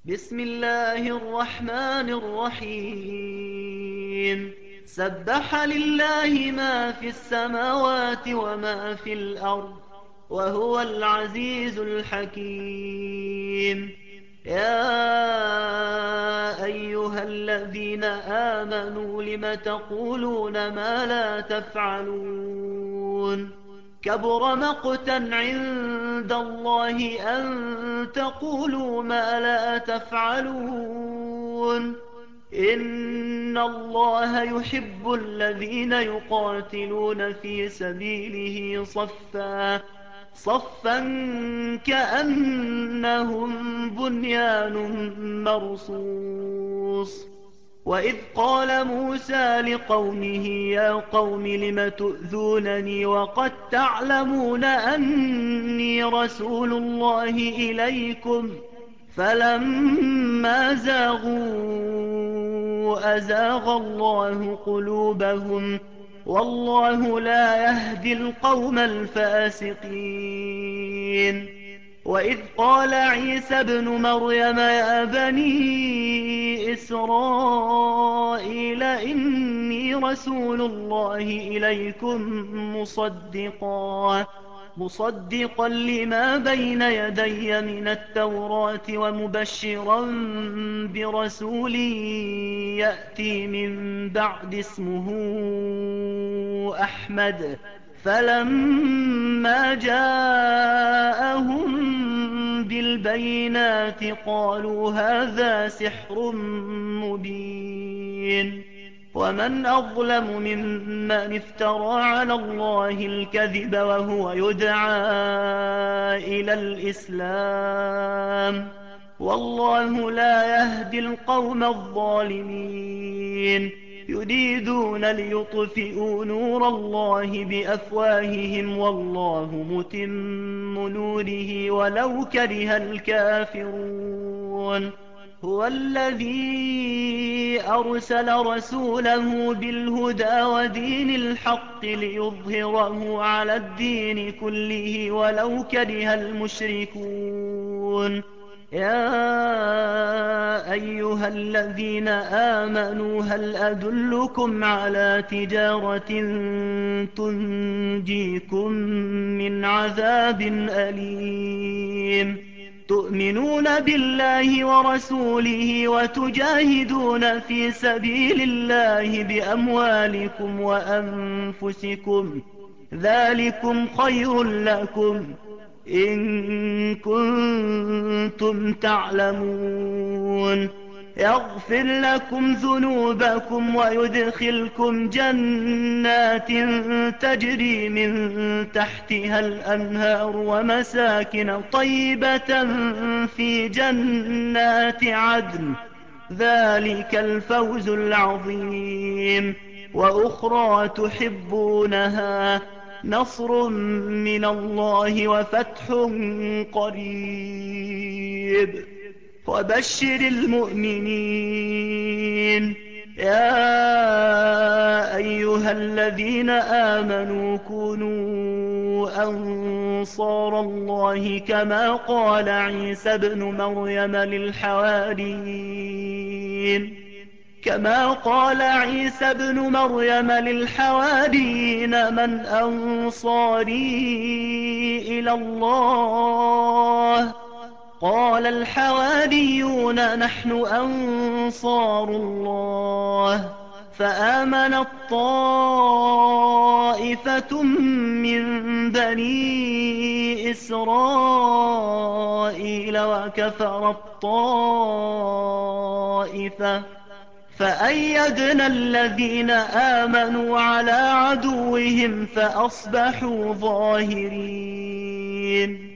بسم الله الرحمن الرحيم. سبح لله ما في السماوات وما في الأرض وهو العزيز الحكيم. يا أيها الذين آمنوا لم تقولون ما لا تفعلون؟ كبر مقتا عند الله أن تقولوا ما لا تفعلون. إن الله يحب الذين يقاتلون في سبيله صفا كأنهم بنيان مرصوص. وإذ قال موسى لقومه يا قوم لم تؤذونني وقد تعلمون أني رسول الله إليكم؟ فلما زاغوا أزاغ الله قلوبهم والله لا يهدي القوم الفاسقين. وإذ قال عيسى ابن مريم يا بني إسرائيل إني رسول الله إليكم مصدقا لما بين يدي من التوراة ومبشرا برسول يأتي من بعد اسمه أحمد. فلما جاءهم بالبينات قالوا هذا سحر مبين. ومن أظلم ممن افترى على الله الكذب وهو يدعى إلى الإسلام والله لا يهدي القوم الظالمين. يريدون ليطفئوا نور الله بأفواههم والله متم نوره ولو كره الكافرون. هو الذي أرسل رسوله بالهدى ودين الحق ليظهره على الدين كله ولو كره المشركون. يا أيها الذين آمنوا هل أدلكم على تجارة تنجيكم من عذاب أليم؟ تؤمنون بالله ورسوله وتجاهدون في سبيل الله بأموالكم وأنفسكم ذلكم خير لكم إن كنتم تعلمون. يغفر لكم ذنوبكم ويدخلكم جنات تجري من تحتها الأنهار ومساكن طيبة في جنات عدن ذلك الفوز العظيم. وأخرى تحبونها نصر من الله وفتح قريب وبشر المؤمنين. يا أيها الذين آمنوا كونوا أنصار الله كما قال عيسى بن مريم للحواريين من أنصاري إلى الله؟ قال الحواريون نحن أنصار الله. فآمنت طائفة من بني إسرائيل وكفرت طائفة فأيدنا الذين آمنوا على عدوهم فأصبحوا ظاهرين.